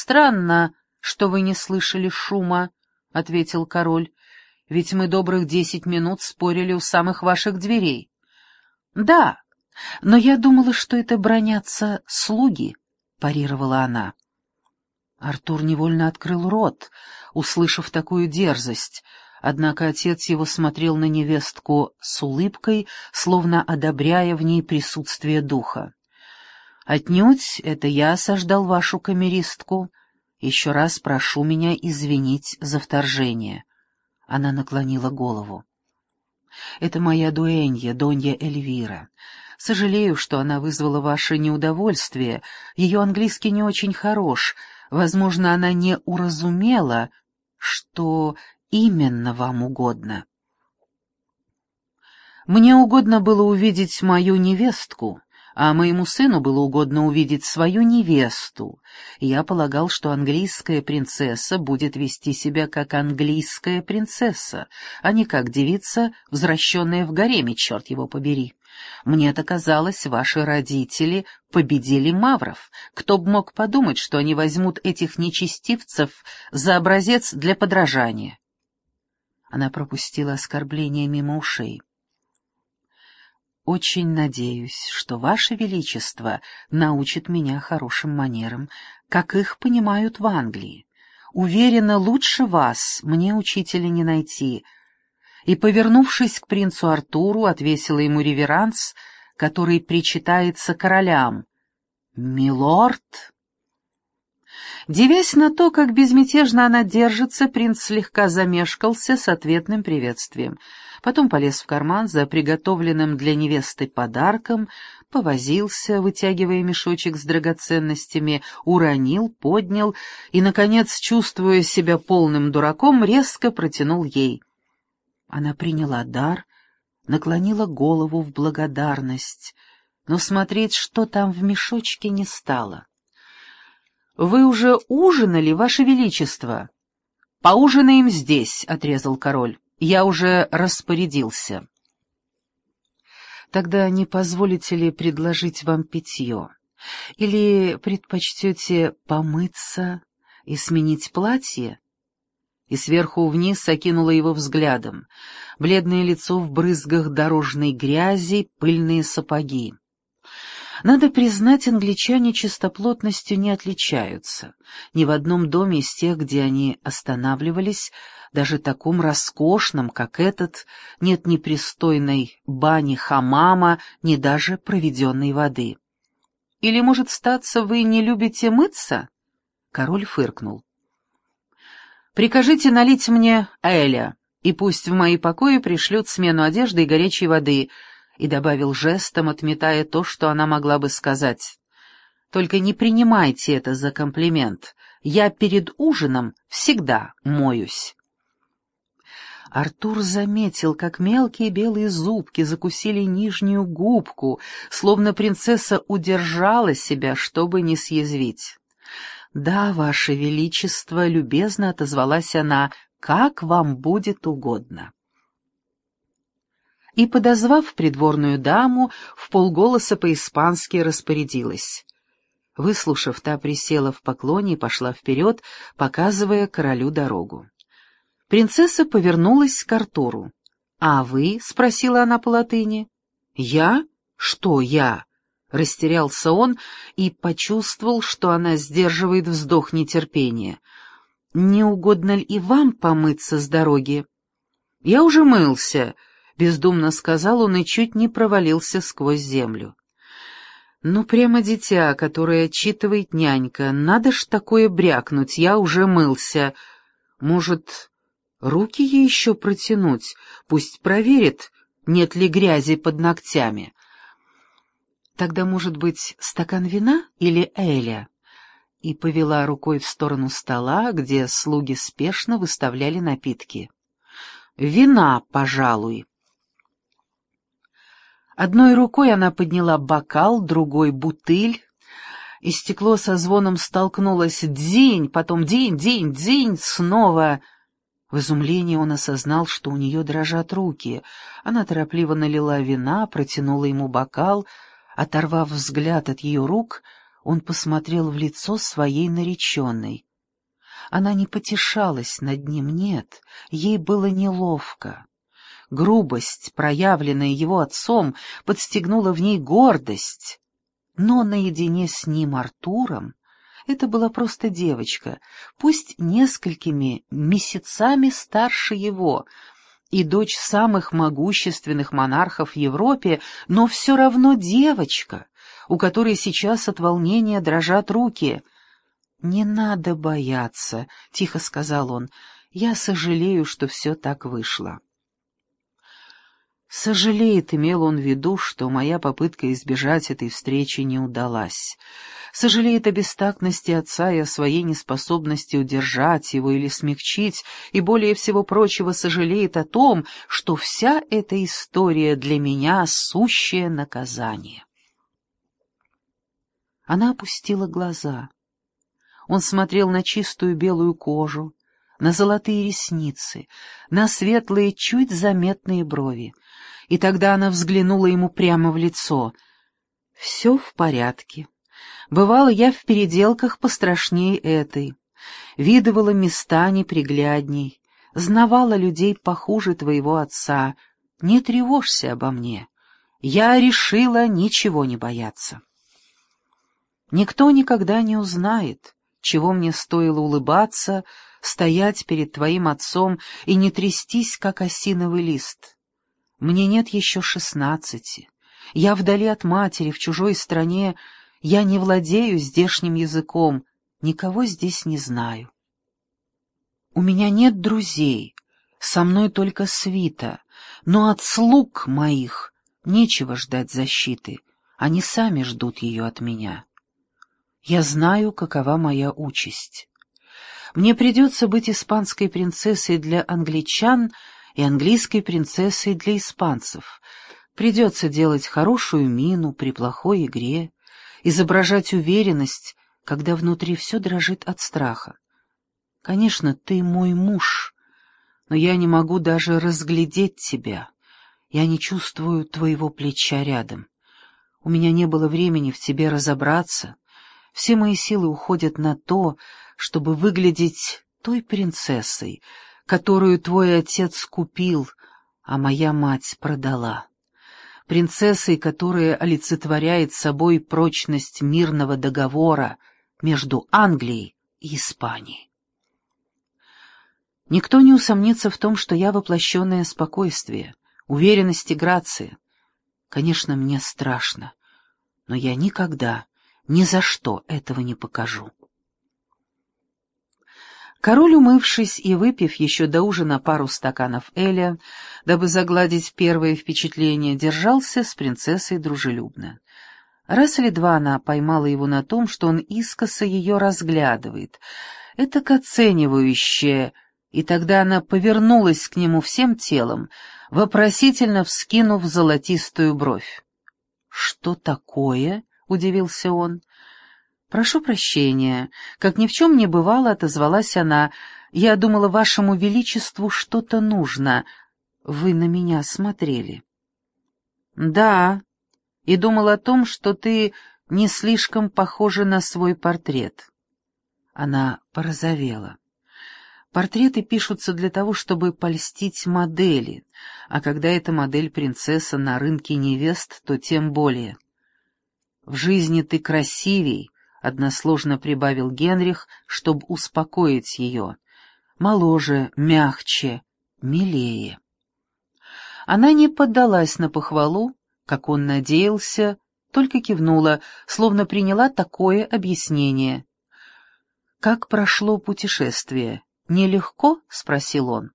«Странно, что вы не слышали шума», — ответил король, — «ведь мы добрых 10 минут спорили у самых ваших дверей». «Да, но я думала, что это бранятся слуги», — парировала она. Артур невольно открыл рот, услышав такую дерзость, однако отец его смотрел на невестку с улыбкой, словно одобряя в ней присутствие духа. «Отнюдь это я осаждал вашу камеристку. Еще раз прошу меня извинить за вторжение». Она наклонила голову. «Это моя дуэнья, Донья Эльвира. Сожалею, что она вызвала ваше неудовольствие. Ее английский не очень хорош. Возможно, она не уразумела, что именно вам угодно». «Мне угодно было увидеть мою невестку, а моему сыну было угодно увидеть свою невесту, и я полагал, что английская принцесса будет вести себя как английская принцесса, а не как девица, возвращенная в гареме, черт его побери. Мне-то казалось, ваши родители победили мавров. Кто б мог подумать, что они возьмут этих нечестивцев за образец для подражания?» Она пропустила оскорбление мимо ушей. «Очень надеюсь, что Ваше Величество научит меня хорошим манерам, как их понимают в Англии. Уверена, лучше вас мне учителя не найти». И, повернувшись к принцу Артуру, отвесила ему реверанс, который причитается королям. «Милорд!» Дивясь на то, как безмятежно она держится, принц слегка замешкался с ответным приветствием. Потом полез в карман за приготовленным для невесты подарком, повозился, вытягивая мешочек с драгоценностями, уронил, поднял и, наконец, чувствуя себя полным дураком, резко протянул ей. Она приняла дар, наклонила голову в благодарность, но смотреть, что там в мешочке, не стала. «Вы уже ужинали, Ваше Величество?» «Поужинаем здесь», — отрезал король. «Я уже распорядился». «Тогда не позволите ли предложить вам питье? Или предпочтете помыться и сменить платье?» И сверху вниз окинула его взглядом. Бледное лицо в брызгах дорожной грязи, пыльные сапоги. Надо признать, англичане чистоплотностью не отличаются. Ни в одном доме из тех, где они останавливались, даже таком роскошном, как этот, нет ни пристойной бани-хамама, ни даже проведенной воды. «Или, может, статься, вы не любите мыться?» Король фыркнул. «Прикажите налить мне эля, и пусть в мои покои пришлют смену одежды и горячей воды», и добавил жестом, отметая то, что она могла бы сказать. «Только не принимайте это за комплимент. Я перед ужином всегда моюсь». Артур заметил, как мелкие белые зубки закусили нижнюю губку, словно принцесса удержала себя, чтобы не съязвить. «Да, Ваше Величество», — любезно отозвалась она, — «как вам будет угодно». И, подозвав придворную даму, вполголоса по-испански распорядилась. Выслушав, та присела в поклоне и пошла вперед, показывая королю дорогу. Принцесса повернулась к Артуру. «А вы?» — спросила она по-латыни. «Я? Что я?» — растерялся он и почувствовал, что она сдерживает вздох нетерпения. «Не угодно ли и вам помыться с дороги?» «Я уже мылся», — бездумно сказал он и чуть не провалился сквозь землю. «Ну, прямо дитя, которое отчитывает нянька. Надо ж такое брякнуть, я уже мылся. Может, руки ей еще протянуть? Пусть проверит, нет ли грязи под ногтями. Тогда, может быть, стакан вина или эля?» И повела рукой в сторону стола, где слуги спешно выставляли напитки. «Вина, пожалуй». Одной рукой она подняла бокал, другой — бутыль, и стекло со звоном столкнулось. Дзинь, потом динь, динь, динь, снова. В изумлении он осознал, что у нее дрожат руки. Она торопливо налила вина, протянула ему бокал. Оторвав взгляд от ее рук, Он посмотрел в лицо своей нареченной. Она не потешалась над ним, нет, ей было неловко. Грубость, проявленная его отцом, подстегнула в ней гордость. Но наедине с ним, Артуром, это была просто девочка, пусть несколькими месяцами старше его, и дочь самых могущественных монархов в Европе, но все равно девочка, у которой сейчас от волнения дрожат руки. «Не надо бояться», — тихо сказал он, — «я сожалею, что все так вышло». Сожалеет, имел он в виду, что моя попытка избежать этой встречи не удалась. Сожалеет о бестактности отца и о своей неспособности удержать его или смягчить, и более всего прочего сожалеет о том, что вся эта история для меня сущее наказание. Она опустила глаза. Он смотрел на чистую белую кожу, на золотые ресницы, на светлые, чуть заметные брови. И тогда она взглянула ему прямо в лицо. «Все в порядке. Бывало, я в переделках пострашней этой. Видывала места неприглядней, знавала людей похуже твоего отца. Не тревожься обо мне. Я решила ничего не бояться. Никто никогда не узнает, чего мне стоило улыбаться, стоять перед твоим отцом и не трястись, как осиновый лист. Мне нет еще 16. Я вдали от матери, в чужой стране. Я не владею здешним языком, никого здесь не знаю. У меня нет друзей, со мной только свита, но от слуг моих нечего ждать защиты, они сами ждут ее от меня. Я знаю, какова моя участь. Мне придется быть испанской принцессой для англичан и английской принцессой для испанцев. Придется делать хорошую мину при плохой игре, изображать уверенность, когда внутри все дрожит от страха. Конечно, ты мой муж, но я не могу даже разглядеть тебя. Я не чувствую твоего плеча рядом. У меня не было времени в тебе разобраться. Все мои силы уходят на то, чтобы выглядеть той принцессой, которую твой отец купил, а моя мать продала. Принцессой, которая олицетворяет собой прочность мирного договора между Англией и Испанией. Никто не усомнится в том, что я воплощенное спокойствие, уверенность и грация. Конечно, мне страшно, но я никогда, ни за что этого не покажу. Король, умывшись и выпив еще до ужина пару стаканов эля, дабы загладить первое впечатление, держался с принцессой дружелюбно. Раз или два она поймала его на том, что он искоса ее разглядывает, этак оценивающе, и тогда она повернулась к нему всем телом, вопросительно вскинув золотистую бровь. «Что такое?» — удивился он. «Прошу прощения, как ни в чем не бывало, отозвалась она. Я думала, вашему величеству что-то нужно. Вы на меня смотрели». «Да, и думал о том, что ты не слишком похожа на свой портрет». Она порозовела. Портреты пишутся для того, чтобы польстить модели, а когда эта модель принцесса на рынке невест, то тем более. «В жизни ты красивей», — односложно прибавил Генрих, чтобы успокоить ее. «Моложе, мягче, милее». Она не поддалась на похвалу, как он надеялся, только кивнула, словно приняла такое объяснение. «Как прошло путешествие? Нелегко?» — спросил он.